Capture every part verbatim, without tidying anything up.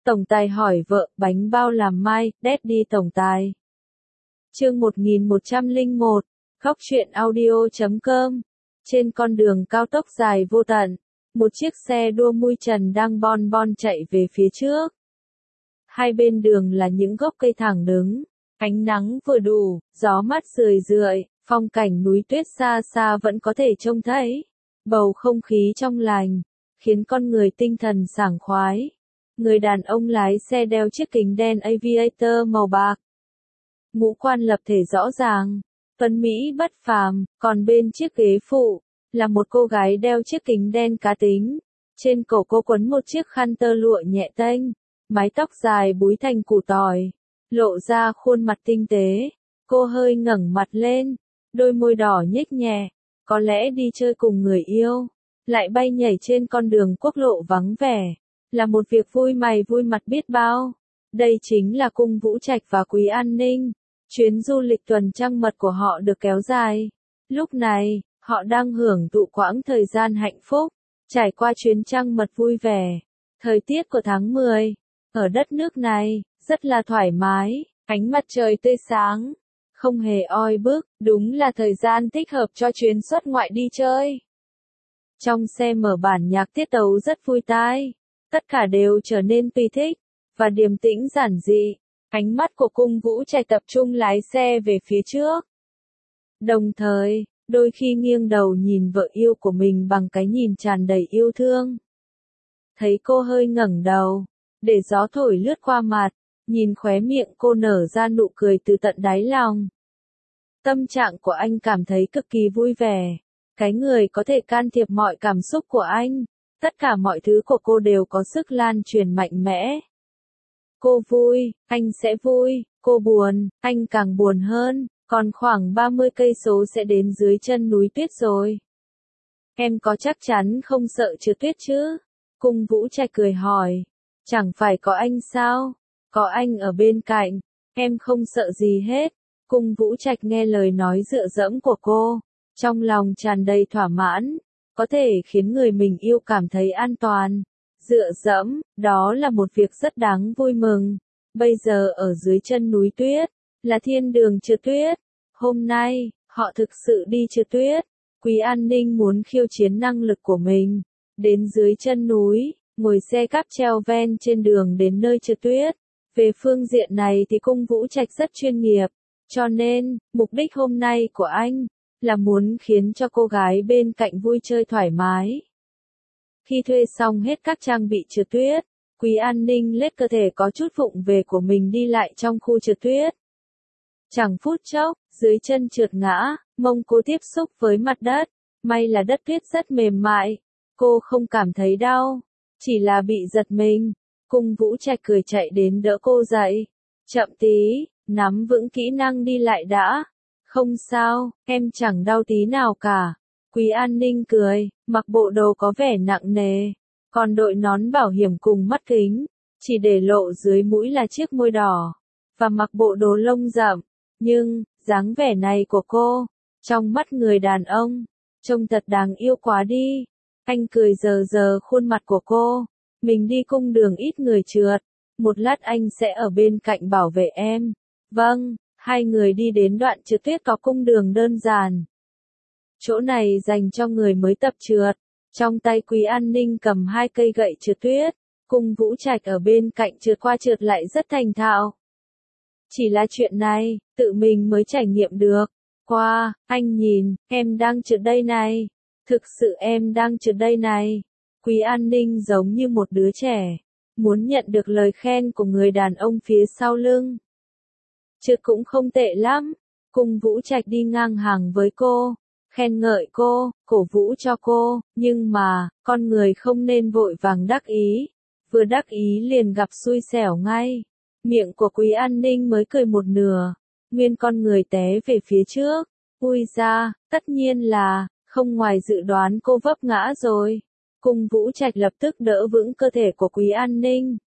Tổng tài hỏi vợ, bánh bao làm mai, Daddy tổng tài. Chương một nghìn một trăm lẻ một, Góc truyện audio chấm com. Trên con đường cao tốc dài vô tận, một chiếc xe đua mui trần đang bon bon chạy về phía trước. Hai bên đường là những gốc cây thẳng đứng, ánh nắng vừa đủ, gió mát rười rượi, phong cảnh núi tuyết xa xa vẫn có thể trông thấy. Bầu không khí trong lành, khiến con người tinh thần sảng khoái. Người đàn ông lái xe đeo chiếc kính đen aviator màu bạc. Ngũ quan lập thể rõ ràng, tuấn mỹ bất phàm, còn bên chiếc ghế phụ, là một cô gái đeo chiếc kính đen cá tính. Trên cổ cô quấn một chiếc khăn tơ lụa nhẹ tênh, mái tóc dài búi thành củ tỏi, lộ ra khuôn mặt tinh tế. Cô hơi ngẩng mặt lên, đôi môi đỏ nhếch nhẹ, có lẽ đi chơi cùng người yêu, lại bay nhảy trên con đường quốc lộ vắng vẻ, là một việc vui mày vui mặt biết bao. Đây chính là Cung Vũ Trạch và Quý An Ninh. Chuyến du lịch tuần trăng mật của họ được kéo dài. Lúc này, họ đang hưởng thụ quãng thời gian hạnh phúc, trải qua chuyến trăng mật vui vẻ. Thời tiết của tháng mười, ở đất nước này, rất là thoải mái, ánh mặt trời tươi sáng, không hề oi bức, đúng là thời gian thích hợp cho chuyến xuất ngoại đi chơi. Trong xe mở bản nhạc tiết tấu rất vui tai, tất cả đều trở nên tùy thích, và điềm tĩnh giản dị. Ánh mắt của Cung Vũ Trạch tập trung lái xe về phía trước. Đồng thời, đôi khi nghiêng đầu nhìn vợ yêu của mình bằng cái nhìn tràn đầy yêu thương. Thấy cô hơi ngẩng đầu, để gió thổi lướt qua mặt, nhìn khóe miệng cô nở ra nụ cười từ tận đáy lòng. Tâm trạng của anh cảm thấy cực kỳ vui vẻ. Cái người có thể can thiệp mọi cảm xúc của anh, tất cả mọi thứ của cô đều có sức lan truyền mạnh mẽ. Cô vui, anh sẽ vui, cô buồn, anh càng buồn hơn, còn khoảng ba mươi cây số sẽ đến dưới chân núi tuyết rồi. Em có chắc chắn không sợ trượt tuyết chứ? Cung Vũ Trạch cười hỏi. Chẳng phải có anh sao? Có anh ở bên cạnh, em không sợ gì hết. Cung Vũ Trạch nghe lời nói dựa dẫm của cô, trong lòng tràn đầy thỏa mãn, có thể khiến người mình yêu cảm thấy an toàn. Dựa dẫm, đó là một việc rất đáng vui mừng. Bây giờ ở dưới chân núi tuyết, là thiên đường trượt tuyết. Hôm nay, họ thực sự đi trượt tuyết. Quý An Ninh muốn khiêu chiến năng lực của mình. Đến dưới chân núi, ngồi xe cáp treo ven trên đường đến nơi trượt tuyết. Về phương diện này thì Cung Vũ Trạch rất chuyên nghiệp. Cho nên, mục đích hôm nay của anh, là muốn khiến cho cô gái bên cạnh vui chơi thoải mái. Khi thuê xong hết các trang bị trượt tuyết, Quý An Ninh lết cơ thể có chút vụng về của mình đi lại trong khu trượt tuyết. Chẳng phút chốc, dưới chân trượt ngã, mông cô tiếp xúc với mặt đất, may là đất tuyết rất mềm mại, cô không cảm thấy đau, chỉ là bị giật mình. Cung Vũ Trạch cười chạy đến đỡ cô dậy. Chậm tí, nắm vững kỹ năng đi lại đã. Không sao, em chẳng đau tí nào cả. Quý An Ninh cười, mặc bộ đồ có vẻ nặng nề, còn đội nón bảo hiểm cùng mắt kính, chỉ để lộ dưới mũi là chiếc môi đỏ, và mặc bộ đồ lông rậm. Nhưng, dáng vẻ này của cô, trong mắt người đàn ông, trông thật đáng yêu quá đi. Anh cười giờ giờ khuôn mặt của cô, mình đi cung đường ít người trượt, một lát anh sẽ ở bên cạnh bảo vệ em. Vâng, hai người đi đến đoạn trượt tuyết có cung đường đơn giản. Chỗ này dành cho người mới tập trượt. Trong tay Quý An Ninh cầm hai cây gậy trượt tuyết. Cung Vũ Trạch ở bên cạnh trượt qua trượt lại rất thành thạo. Chỉ là chuyện này, tự mình mới trải nghiệm được. Qua, anh nhìn, em đang trượt đây này. Thực sự em đang trượt đây này. Quý An Ninh giống như một đứa trẻ, muốn nhận được lời khen của người đàn ông phía sau lưng. Trượt cũng không tệ lắm. Cung Vũ Trạch đi ngang hàng với cô, khen ngợi cô, cổ vũ cho cô, nhưng mà, con người không nên vội vàng đắc ý, vừa đắc ý liền gặp xui xẻo ngay. Miệng của Quý An Ninh mới cười một nửa, nguyên con người té về phía trước. Ui ra, tất nhiên là, không ngoài dự đoán cô vấp ngã rồi. Cung Vũ Trạch lập tức đỡ vững cơ thể của Quý An Ninh,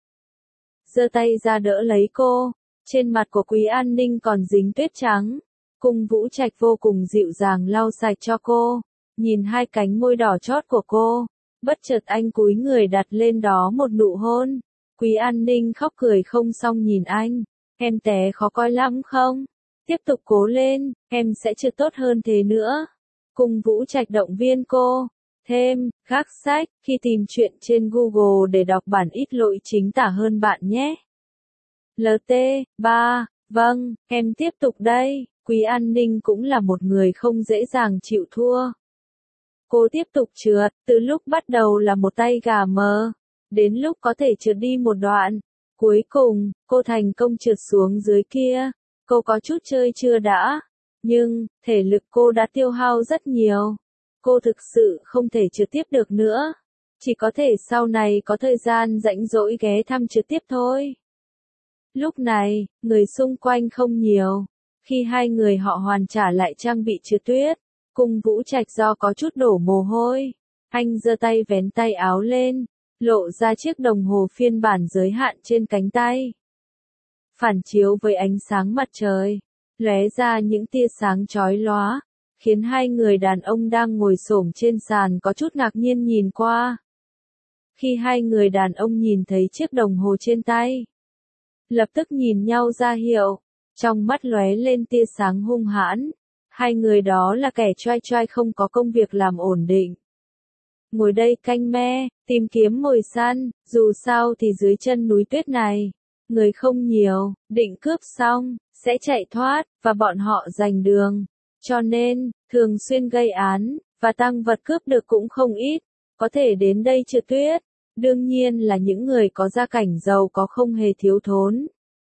giơ tay ra đỡ lấy cô. Trên mặt của Quý An Ninh còn dính tuyết trắng. Cung Vũ Trạch vô cùng dịu dàng lau sạch cho cô, nhìn hai cánh môi đỏ chót của cô, bất chợt anh cúi người đặt lên đó một nụ hôn. Quý An Ninh khóc cười không xong nhìn anh, em té khó coi lắm không? Tiếp tục cố lên, em sẽ chưa tốt hơn thế nữa. Cung Vũ Trạch động viên cô. Thêm, gác sách, khi tìm chuyện trên Google để đọc bản ít lỗi chính tả hơn bạn nhé. lờ tê, ba, vâng, em tiếp tục đây. Quý An Ninh cũng là một người không dễ dàng chịu thua. Cô tiếp tục trượt, từ lúc bắt đầu là một tay gà mờ, đến lúc có thể trượt đi một đoạn. Cuối cùng, cô thành công trượt xuống dưới kia. Cô có chút chơi chưa đã, nhưng, thể lực cô đã tiêu hao rất nhiều. Cô thực sự không thể trượt tiếp được nữa. Chỉ có thể sau này có thời gian rảnh rỗi ghé thăm trượt tiếp thôi. Lúc này, người xung quanh không nhiều. Khi hai người họ hoàn trả lại trang bị trượt tuyết, Cung Vũ Trạch do có chút đổ mồ hôi. Anh giơ tay vén tay áo lên, lộ ra chiếc đồng hồ phiên bản giới hạn trên cánh tay. Phản chiếu với ánh sáng mặt trời, lóe ra những tia sáng chói lóa, khiến hai người đàn ông đang ngồi xổm trên sàn có chút ngạc nhiên nhìn qua. Khi hai người đàn ông nhìn thấy chiếc đồng hồ trên tay, lập tức nhìn nhau ra hiệu, trong mắt lóe lên tia sáng hung hãn. Hai người đó là kẻ choai choai không có công việc làm ổn định. Ngồi đây canh me, tìm kiếm mồi săn, dù sao thì dưới chân núi tuyết này, người không nhiều, định cướp xong, sẽ chạy thoát, và bọn họ giành đường. Cho nên, thường xuyên gây án, và tang vật cướp được cũng không ít, có thể đến đây trượt tuyết. Đương nhiên là những người có gia cảnh giàu có không hề thiếu thốn.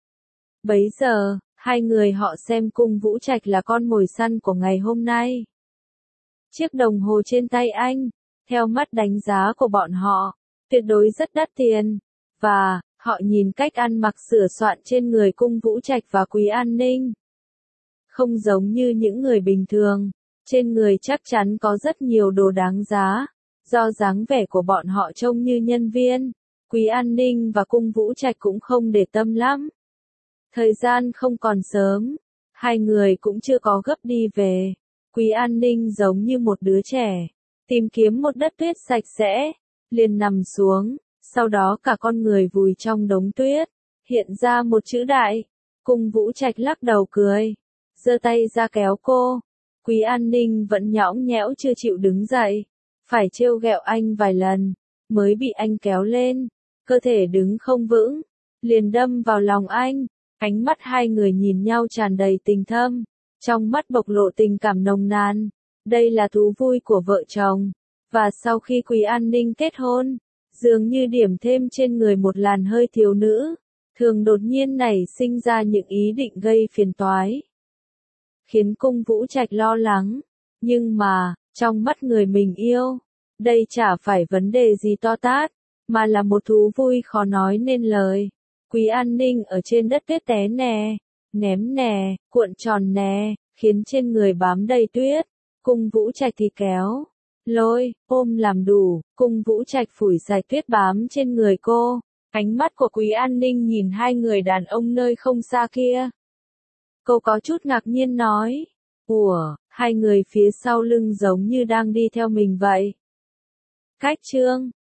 Bấy giờ, hai người họ xem Cung Vũ Trạch là con mồi săn của ngày hôm nay. Chiếc đồng hồ trên tay anh, theo mắt đánh giá của bọn họ, tuyệt đối rất đắt tiền. Và, họ nhìn cách ăn mặc sửa soạn trên người Cung Vũ Trạch và Quý An Ninh. Không giống như những người bình thường, trên người chắc chắn có rất nhiều đồ đáng giá. Do dáng vẻ của bọn họ trông như nhân viên, Quý An Ninh và Cung Vũ Trạch cũng không để tâm lắm. Thời gian không còn sớm, hai người cũng chưa có gấp đi về. Quý An Ninh giống như một đứa trẻ, tìm kiếm một đất tuyết sạch sẽ, liền nằm xuống, sau đó cả con người vùi trong đống tuyết, hiện ra một chữ đại. Cung Vũ Trạch lắc đầu cười, giơ tay ra kéo cô. Quý An Ninh vẫn nhõng nhẽo chưa chịu đứng dậy, phải trêu ghẹo anh vài lần, mới bị anh kéo lên, cơ thể đứng không vững, liền đâm vào lòng anh. Ánh mắt hai người nhìn nhau tràn đầy tình thâm, trong mắt bộc lộ tình cảm nồng nàn. Đây là thú vui của vợ chồng, và sau khi Quý An Ninh kết hôn, dường như điểm thêm trên người một làn hơi thiếu nữ, thường đột nhiên nảy sinh ra những ý định gây phiền toái, khiến Cung Vũ Trạch lo lắng. Nhưng mà, trong mắt người mình yêu, đây chả phải vấn đề gì to tát, mà là một thú vui khó nói nên lời. Quý An Ninh ở trên đất tuyết té nè, ném nè, cuộn tròn nè, khiến trên người bám đầy tuyết. Cung Vũ Trạch thì kéo, lôi, ôm làm đủ. Cung Vũ Trạch phủi sạch tuyết bám trên người cô. Ánh mắt của Quý An Ninh nhìn hai người đàn ông nơi không xa kia. Cô có chút ngạc nhiên nói, ủa, hai người phía sau lưng giống như đang đi theo mình vậy. Cách chương